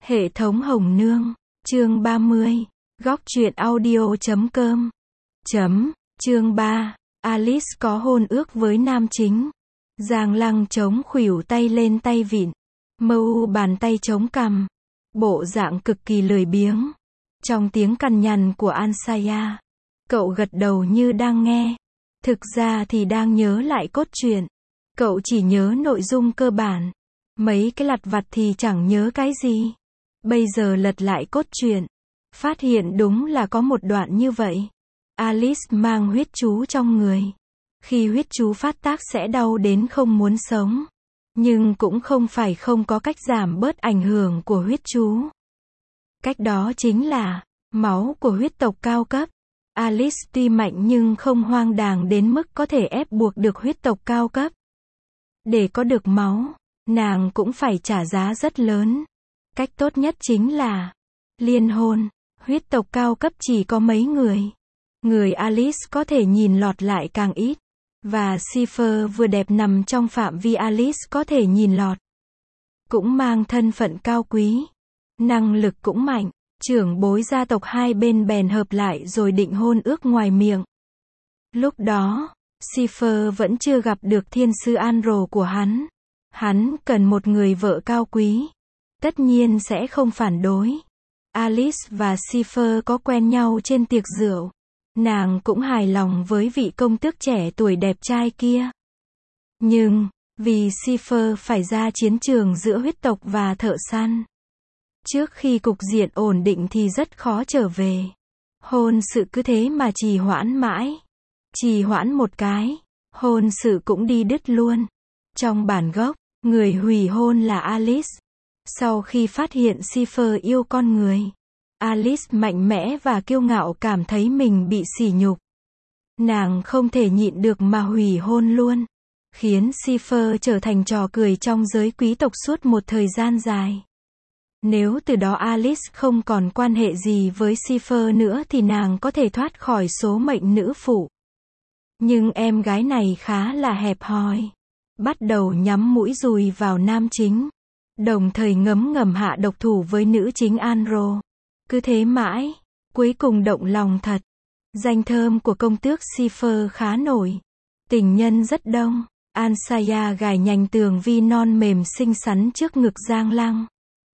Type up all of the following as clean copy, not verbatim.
Hệ thống Hồng Nương, chương 30, góc truyện audio.com. Chương 3, Alice có hôn ước với nam chính. Giang Lăng chống khuỷu tay lên tay vịn, mâu bàn tay chống cằm, bộ dạng cực kỳ lười biếng. Trong tiếng cằn nhằn của Ansaya, cậu gật đầu như đang nghe. Thực ra thì đang nhớ lại cốt truyện. Cậu chỉ nhớ nội dung cơ bản. Mấy cái lặt vặt thì chẳng nhớ cái gì. Bây giờ lật lại cốt truyện, phát hiện đúng là có một đoạn như vậy. Alice mang huyết chú trong người. Khi huyết chú phát tác sẽ đau đến không muốn sống. Nhưng cũng không phải không có cách giảm bớt ảnh hưởng của huyết chú. Cách đó chính là máu của huyết tộc cao cấp. Alice tuy mạnh nhưng không hoang đàng đến mức có thể ép buộc được huyết tộc cao cấp. Để có được máu, nàng cũng phải trả giá rất lớn. Cách tốt nhất chính là liên hôn. Huyết tộc cao cấp chỉ có mấy người. Người Alice có thể nhìn lọt lại càng ít. Và Cipher vừa đẹp nằm trong phạm vi Alice có thể nhìn lọt. Cũng mang thân phận cao quý. Năng lực cũng mạnh. Trưởng bối gia tộc hai bên bèn hợp lại rồi định hôn ước ngoài miệng. Lúc đó, Cipher vẫn chưa gặp được thiên sư Anro của hắn. Hắn cần một người vợ cao quý. Tất nhiên sẽ không phản đối. Alice và Cipher có quen nhau trên tiệc rượu. Nàng cũng hài lòng với vị công tước trẻ tuổi đẹp trai kia. Nhưng, vì Cipher phải ra chiến trường giữa huyết tộc và thợ săn. Trước khi cục diện ổn định thì rất khó trở về. Hôn sự cứ thế mà trì hoãn mãi. Trì hoãn một cái, hôn sự cũng đi đứt luôn. Trong bản gốc, người hủy hôn là Alice. Sau khi phát hiện Cipher yêu con người, Alice mạnh mẽ và kiêu ngạo cảm thấy mình bị sỉ nhục. Nàng không thể nhịn được mà hủy hôn luôn. Khiến Cipher trở thành trò cười trong giới quý tộc suốt một thời gian dài. Nếu từ đó Alice không còn quan hệ gì với Cipher nữa thì nàng có thể thoát khỏi số mệnh nữ phụ. Nhưng em gái này khá là hẹp hòi. Bắt đầu nhắm mũi dùi vào nam chính. Đồng thời ngấm ngầm hạ độc thủ với nữ chính Anro. Cứ thế mãi, cuối cùng động lòng thật. Danh thơm của công tước Cipher khá nổi. Tình nhân rất đông. Ansaya gài nhành tường vi non mềm xinh xắn trước ngực Giang Lăng.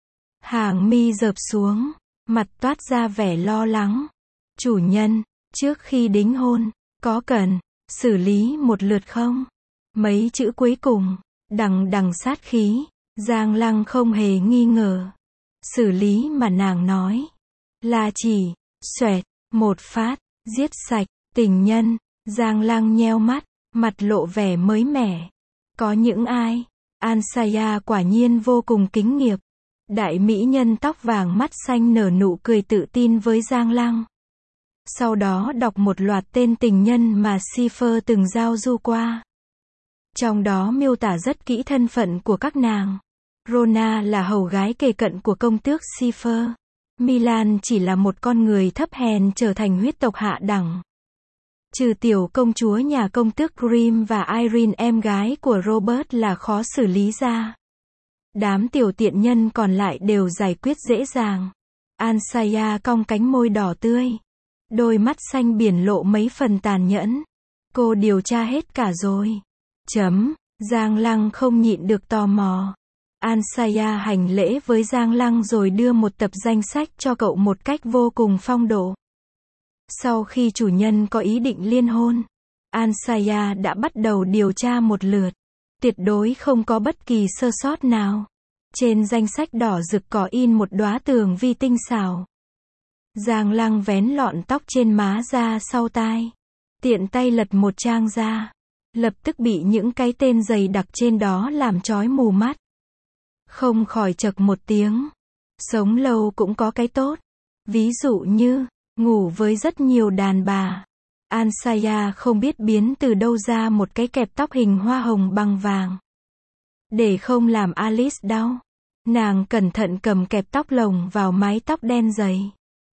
Hàng mi dợp xuống, mặt toát ra vẻ lo lắng. Chủ nhân, trước khi đính hôn, có cần xử lý một lượt không? Mấy chữ cuối cùng, đằng đằng sát khí. Giang Lăng không hề nghi ngờ. Xử lý mà nàng nói là chỉ xoẹt một phát, giết sạch tình nhân. Giang Lăng nheo mắt, mặt lộ vẻ mới mẻ. Có những ai? Ansaya quả nhiên vô cùng kính nghiệp. Đại mỹ nhân tóc vàng mắt xanh nở nụ cười tự tin với Giang Lăng. Sau đó đọc một loạt tên tình nhân mà Cipher từng giao du qua. Trong đó miêu tả rất kỹ thân phận của các nàng. Rona là hầu gái kề cận của công tước Cipher. Milan chỉ là một con người thấp hèn trở thành huyết tộc hạ đẳng. Trừ tiểu công chúa nhà công tước Grimm và Irene em gái của Robert là khó xử lý ra. Đám tiểu tiện nhân còn lại đều giải quyết dễ dàng. Ansaya cong cánh môi đỏ tươi. Đôi mắt xanh biển lộ mấy phần tàn nhẫn. Cô điều tra hết cả rồi. Giang Lăng không nhịn được tò mò. Ansaya hành lễ với Giang Lăng rồi đưa một tập danh sách cho cậu một cách vô cùng phong độ. Sau khi chủ nhân có ý định liên hôn, Ansaya đã bắt đầu điều tra một lượt. Tuyệt đối không có bất kỳ sơ sót nào. Trên danh sách đỏ rực có in một đóa tường vi tinh xảo. Giang Lăng vén lọn tóc trên má ra sau tai. Tiện tay lật một trang ra. Lập tức bị những cái tên dày đặc trên đó làm chói mù mắt. Không khỏi chậc một tiếng. Sống lâu cũng có cái tốt. Ví dụ như, ngủ với rất nhiều đàn bà. Ansaya không biết biến từ đâu ra một cái kẹp tóc hình hoa hồng bằng vàng. Để không làm Alice đau, nàng cẩn thận cầm kẹp tóc lồng vào mái tóc đen dày.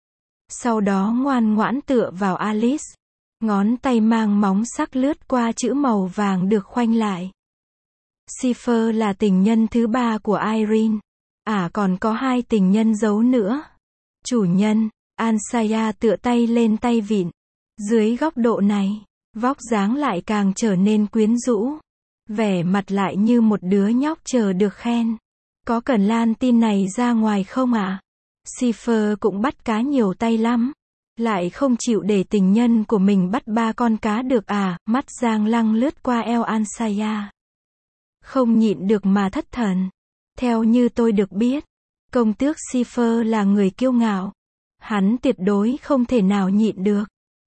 Sau đó ngoan ngoãn tựa vào Alice. Ngón tay mang móng sắc lướt qua chữ màu vàng được khoanh lại. Cipher là tình nhân thứ ba của Irene. còn có 2 tình nhân giấu nữa. Chủ nhân, Ansaya tựa tay lên tay vịn. Dưới góc độ này, vóc dáng lại càng trở nên quyến rũ. Vẻ mặt lại như một đứa nhóc chờ được khen. Có cần lan tin này ra ngoài không ạ? Schiffer cũng bắt cá nhiều tay lắm. Lại không chịu để tình nhân của mình bắt 3 con cá được à? Mắt Giang Lăng lướt qua eo Ansaya. Không nhịn được mà thất thần. Theo như tôi được biết, công tước Schiffer là người kiêu ngạo. Hắn tuyệt đối không thể nào nhịn được.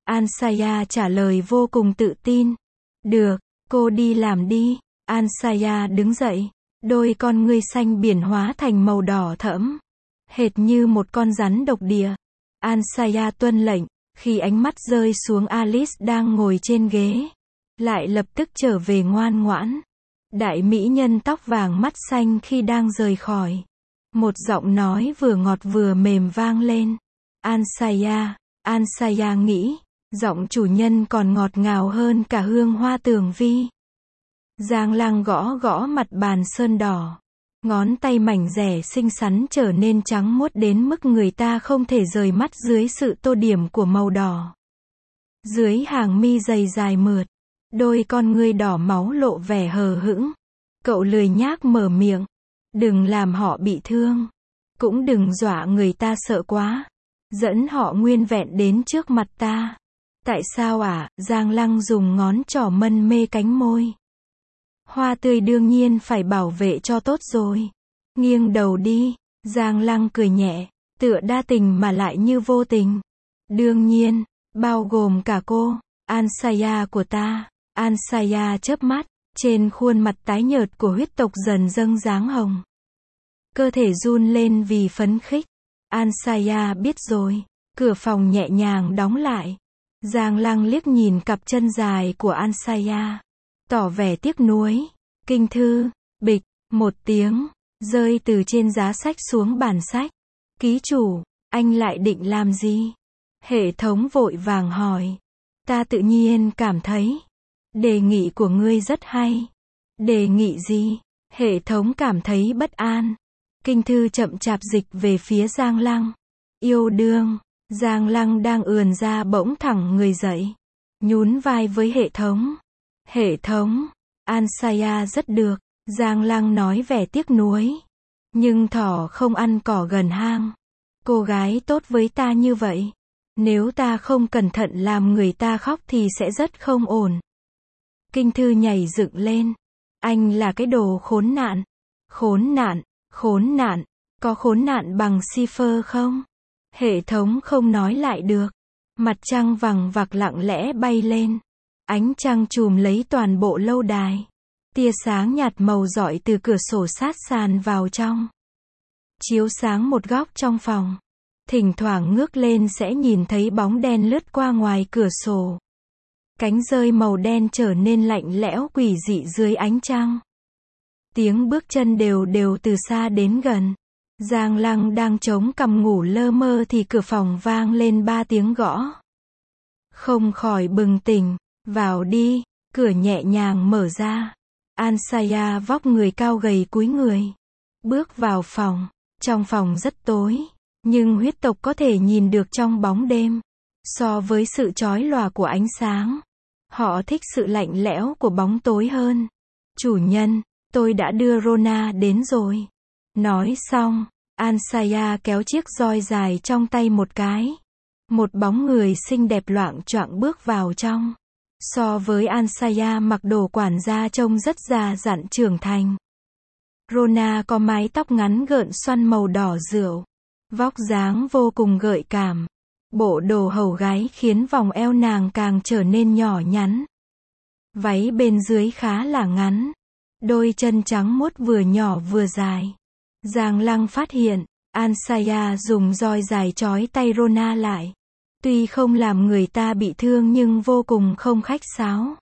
Ansaya trả lời vô cùng tự tin. Được, cô đi làm đi. Ansaya đứng dậy. Đôi con ngươi xanh biển hóa thành màu đỏ thẫm. Hệt như một con rắn độc địa. Ansaya tuân lệnh. Khi ánh mắt rơi xuống Alice đang ngồi trên ghế, lại lập tức trở về ngoan ngoãn. Đại mỹ nhân tóc vàng mắt xanh khi đang rời khỏi. Một giọng nói vừa ngọt vừa mềm vang lên. Ansaya, Ansaya nghĩ, giọng chủ nhân còn ngọt ngào hơn cả hương hoa tường vi. Giang Lăng gõ gõ mặt bàn sơn đỏ. Ngón tay mảnh rẻ xinh xắn trở nên trắng muốt đến mức người ta không thể rời mắt dưới sự tô điểm của màu đỏ. Dưới hàng mi dày dài mượt, đôi con ngươi đỏ máu lộ vẻ hờ hững. Cậu lười nhác mở miệng. Đừng làm họ bị thương. Cũng đừng dọa người ta sợ quá. Dẫn họ nguyên vẹn đến trước mặt ta. Tại sao ạ? Giang Lăng dùng ngón trỏ mân mê cánh môi. Hoa tươi đương nhiên phải bảo vệ cho tốt rồi. Nghiêng đầu đi. Giang Lăng cười nhẹ, tựa đa tình mà lại như vô tình. Đương nhiên, bao gồm cả cô, Ansaya của ta. Ansaya chớp mắt, trên khuôn mặt tái nhợt của huyết tộc dần dâng dáng hồng. Cơ thể run lên vì phấn khích. Ansaya biết rồi. Cửa phòng nhẹ nhàng đóng lại. Giang Lăng liếc nhìn cặp chân dài của Ansaya, tỏ vẻ tiếc nuối. Kinh thư, bịch, một tiếng, rơi từ trên giá sách xuống bàn sách. Ký chủ, anh lại định làm gì? Hệ thống vội vàng hỏi. Ta tự nhiên cảm thấy, đề nghị của ngươi rất hay. Đề nghị gì? Hệ thống cảm thấy bất an. Kinh thư chậm chạp dịch về phía Giang Lăng. Yêu đương. Giang Lăng đang ườn ra bỗng thẳng người dậy. Nhún vai với hệ thống. Hệ thống. Ansaya rất được. Giang Lăng nói vẻ tiếc nuối. Nhưng thỏ không ăn cỏ gần hang. Cô gái tốt với ta như vậy. Nếu ta không cẩn thận làm người ta khóc thì sẽ rất không ổn. Kinh thư nhảy dựng lên. Anh là cái đồ khốn nạn. Khốn nạn, khốn nạn. Có khốn nạn bằng Schiffer không? Hệ thống không nói lại được. Mặt trăng vằng vặc lặng lẽ bay lên. Ánh trăng trùm lấy toàn bộ lâu đài. Tia sáng nhạt màu rọi từ cửa sổ sát sàn vào trong. Chiếu sáng một góc trong phòng. Thỉnh thoảng ngước lên sẽ nhìn thấy bóng đen lướt qua ngoài cửa sổ. Cánh rơi màu đen trở nên lạnh lẽo quỷ dị dưới ánh trăng. Tiếng bước chân đều đều từ xa đến gần. Giang Lăng đang chống cằm ngủ lơ mơ thì cửa phòng vang lên 3 tiếng gõ. Không khỏi bừng tỉnh. Vào đi. Cửa nhẹ nhàng mở ra. Ansaya vóc người cao gầy cúi người. Bước vào phòng. Trong phòng rất tối. Nhưng huyết tộc có thể nhìn được trong bóng đêm. So với sự chói lòa của ánh sáng, họ thích sự lạnh lẽo của bóng tối hơn. Chủ nhân, tôi đã đưa Rona đến rồi. Nói xong, Ansaya kéo chiếc roi dài trong tay một cái. Một bóng người xinh đẹp loạng choạng bước vào trong. So với Ansaya mặc đồ quản gia trông rất già dặn trưởng thành. Rona có mái tóc ngắn gợn xoăn màu đỏ rượu. Vóc dáng vô cùng gợi cảm. Bộ đồ hầu gái khiến vòng eo nàng càng trở nên nhỏ nhắn. Váy bên dưới khá là ngắn. Đôi chân trắng muốt vừa nhỏ vừa dài. Giang Lăng phát hiện, Ansaya dùng roi dài trói tay Rona lại. Tuy không làm người ta bị thương nhưng vô cùng không khách sáo.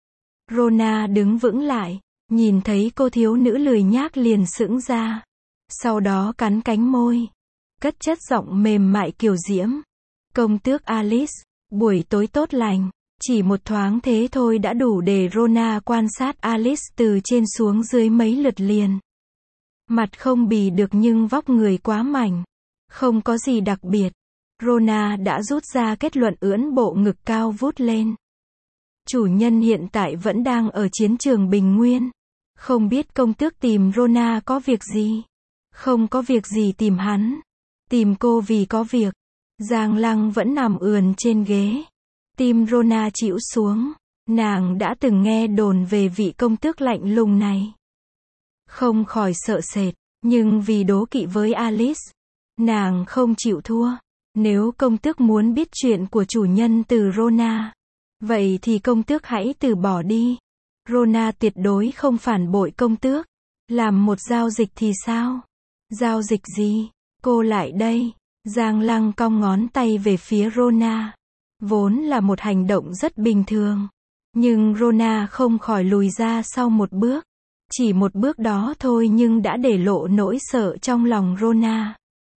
Rona đứng vững lại, nhìn thấy cô thiếu nữ lười nhác liền sững ra. Sau đó cắn cánh môi. Cất chất giọng mềm mại kiều diễm. Công tước Alice, buổi tối tốt lành. Chỉ một thoáng thế thôi đã đủ để Rona quan sát Alice từ trên xuống dưới mấy lượt liền. Mặt không bì được nhưng vóc người quá mảnh. Không có gì đặc biệt. Rona đã rút ra kết luận ưỡn bộ ngực cao vút lên. Chủ nhân hiện tại vẫn đang ở chiến trường Bình Nguyên. Không biết công tước tìm Rona có việc gì? Không có việc gì tìm hắn. Tìm cô vì có việc. Giang Lăng vẫn nằm ườn trên ghế. Tim Rona chĩu xuống. Nàng đã từng nghe đồn về vị công tước lạnh lùng này. Không khỏi sợ sệt, nhưng vì đố kỵ với Alice, nàng không chịu thua. Nếu công tước muốn biết chuyện của chủ nhân từ Rona, vậy thì công tước hãy từ bỏ đi. Rona tuyệt đối không phản bội công tước. Làm một giao dịch thì sao? Giao dịch gì? Cô lại đây. Giang Lăng cong ngón tay về phía Rona. Vốn là một hành động rất bình thường. Nhưng Rona không khỏi lùi ra sau một bước. Chỉ một bước đó thôi nhưng đã để lộ nỗi sợ trong lòng Rona.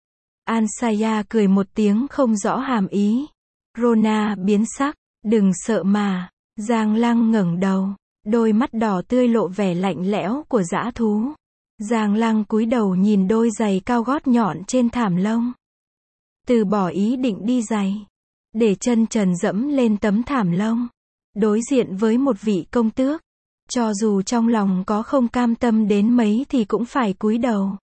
Ansaya cười một tiếng không rõ hàm ý. Rona biến sắc. Đừng sợ mà. Giang Lăng ngẩng đầu. Đôi mắt đỏ tươi lộ vẻ lạnh lẽo của dã thú. Giang Lăng cúi đầu nhìn đôi giày cao gót nhọn trên thảm lông. Từ bỏ ý định đi giày. Để chân trần dẫm lên tấm thảm lông. Đối diện với một vị công tước. Cho dù trong lòng có không cam tâm đến mấy thì cũng phải cúi đầu.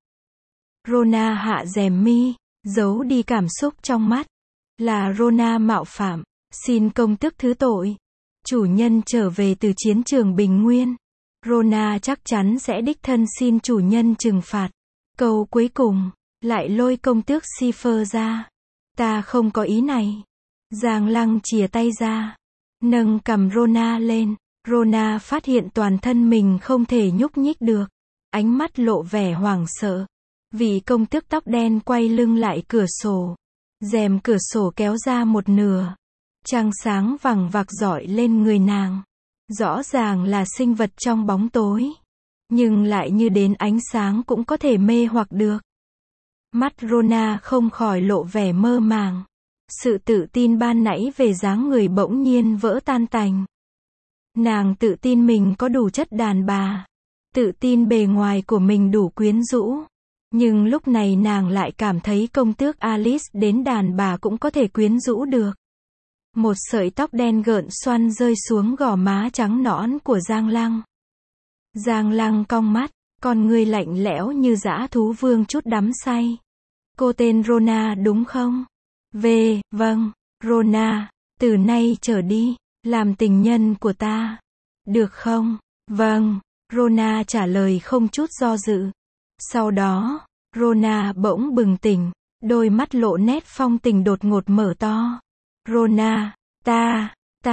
Rona hạ rèm mi, giấu đi cảm xúc trong mắt. Là Rona mạo phạm. Xin công tước thứ tội. Chủ nhân trở về từ chiến trường Bình Nguyên. Rona chắc chắn sẽ đích thân xin chủ nhân trừng phạt. Câu cuối cùng, lại lôi công tước Cipher ra. Ta không có ý này. Giang Lăng chìa tay ra. Nâng cầm Rona lên. Rona phát hiện toàn thân mình không thể nhúc nhích được. Ánh mắt lộ vẻ hoảng sợ. Vị công tước tóc đen quay lưng lại cửa sổ. Rèm cửa sổ kéo ra một nửa. Trăng sáng vằng vặc rọi lên người nàng. Rõ ràng là sinh vật trong bóng tối. Nhưng lại như đến ánh sáng cũng có thể mê hoặc được. Mắt Rona không khỏi lộ vẻ mơ màng. Sự tự tin ban nãy về dáng người bỗng nhiên vỡ tan tành. Nàng tự tin mình có đủ chất đàn bà. Tự tin bề ngoài của mình đủ quyến rũ. Nhưng lúc này nàng lại cảm thấy công tước Alice đến đàn bà cũng có thể quyến rũ được. Một sợi tóc đen gợn xoăn rơi xuống gò má trắng nõn của Giang Lăng. Giang Lăng cong mắt, con người lạnh lẽo như dã thú vương chút đắm say. Cô tên Rona đúng không? Vâng, Rona, từ nay trở đi, làm tình nhân của ta. Được không? Vâng, Rona trả lời không chút do dự. Sau đó, Rona bỗng bừng tỉnh, đôi mắt lộ nét phong tình đột ngột mở to. Rona, ta,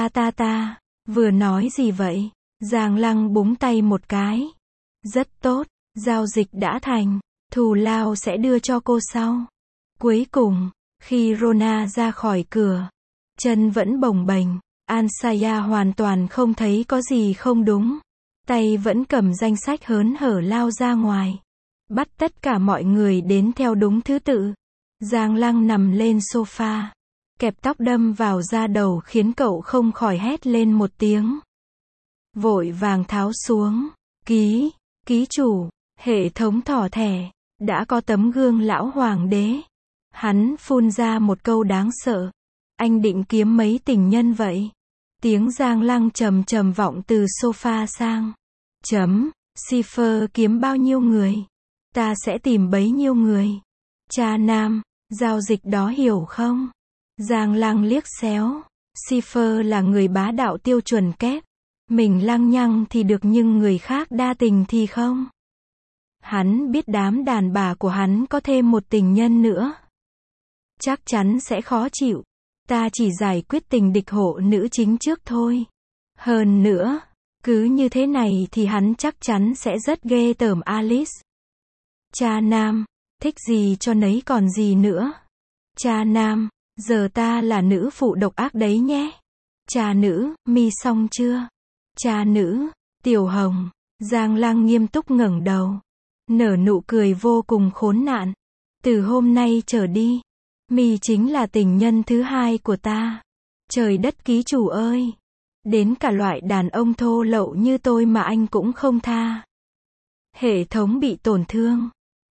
vừa nói gì vậy? Giang Lăng búng tay một cái. Rất tốt, giao dịch đã thành, thù lao sẽ đưa cho cô sau. Cuối cùng, khi Rona ra khỏi cửa, chân vẫn bồng bềnh, Ansaya hoàn toàn không thấy có gì không đúng. Tay vẫn cầm danh sách hớn hở lao ra ngoài. Bắt tất cả mọi người đến theo đúng thứ tự. Giang Lăng nằm lên sofa. Kẹp tóc đâm vào da đầu khiến cậu không khỏi hét lên một tiếng. Vội vàng tháo xuống. Ký chủ, hệ thống thỏ thẻ. Đã có tấm gương lão hoàng đế. Hắn phun ra một câu đáng sợ. Anh định kiếm mấy tình nhân vậy? Tiếng Giang Lăng trầm trầm vọng từ sofa sang. Cipher kiếm bao nhiêu người? Ta sẽ tìm bấy nhiêu người. Cha nam, giao dịch đó hiểu không? Giang Lăng liếc xéo. Cipher là người bá đạo tiêu chuẩn kép. Mình lăng nhăng thì được nhưng người khác đa tình thì không. Hắn biết đám đàn bà của hắn có thêm một tình nhân nữa. Chắc chắn sẽ khó chịu. Ta chỉ giải quyết tình địch hộ nữ chính trước thôi. Hơn nữa, cứ như thế này thì hắn chắc chắn sẽ rất ghê tởm Alice. Cha nam, thích gì cho nấy còn gì nữa. Cha nam, giờ ta là nữ phụ độc ác đấy nhé. Cha nữ, mi xong chưa? Cha nữ, Tiểu Hồng. Giang Lăng nghiêm túc ngẩng đầu. Nở nụ cười vô cùng khốn nạn. Từ hôm nay trở đi, mi chính là tình nhân thứ hai của ta. Trời đất ký chủ ơi! Đến cả loại đàn ông thô lậu như tôi mà anh cũng không tha. Hệ thống bị tổn thương.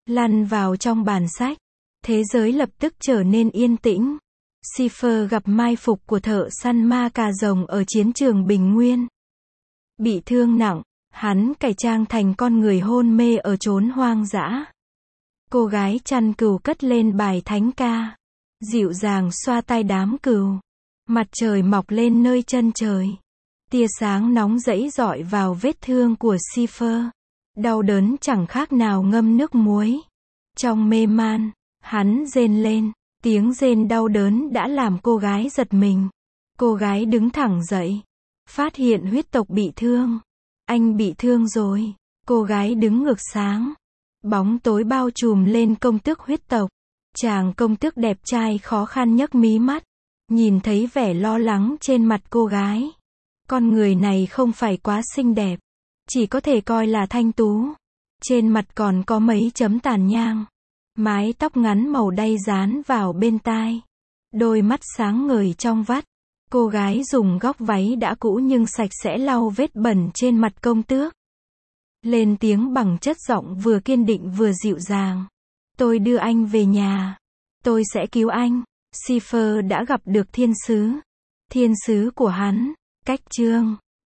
lăn vào trong bản sách. Thế giới lập tức trở nên yên tĩnh. Cipher gặp mai phục của thợ săn ma cà rồng ở chiến trường Bình Nguyên. Bị thương nặng, hắn cải trang thành con người hôn mê ở chốn hoang dã. Cô gái chăn cừu cất lên bài thánh ca, dịu dàng xoa tay đám cừu. Mặt trời mọc lên nơi chân trời. Tia sáng nóng rẫy rọi vào vết thương của Cipher. Đau đớn chẳng khác nào ngâm nước muối. Trong mê man, hắn rên lên. Tiếng rên đau đớn đã làm cô gái giật mình. Cô gái đứng thẳng dậy. Phát hiện huyết tộc bị thương. Anh bị thương rồi. Cô gái đứng ngược sáng. Bóng tối bao trùm lên công tước huyết tộc. Chàng công tước đẹp trai khó khăn nhấc mí mắt. Nhìn thấy vẻ lo lắng trên mặt cô gái. Con người này không phải quá xinh đẹp. Chỉ có thể coi là thanh tú. Trên mặt còn có mấy chấm tàn nhang. Mái tóc ngắn màu đay dán vào bên tai. Đôi mắt sáng ngời trong vắt. Cô gái dùng góc váy đã cũ nhưng sạch sẽ lau vết bẩn trên mặt công tước. Lên tiếng bằng chất giọng vừa kiên định vừa dịu dàng. Tôi đưa anh về nhà. Tôi sẽ cứu anh. Cipher đã gặp được thiên sứ. Thiên sứ của hắn. Cách chương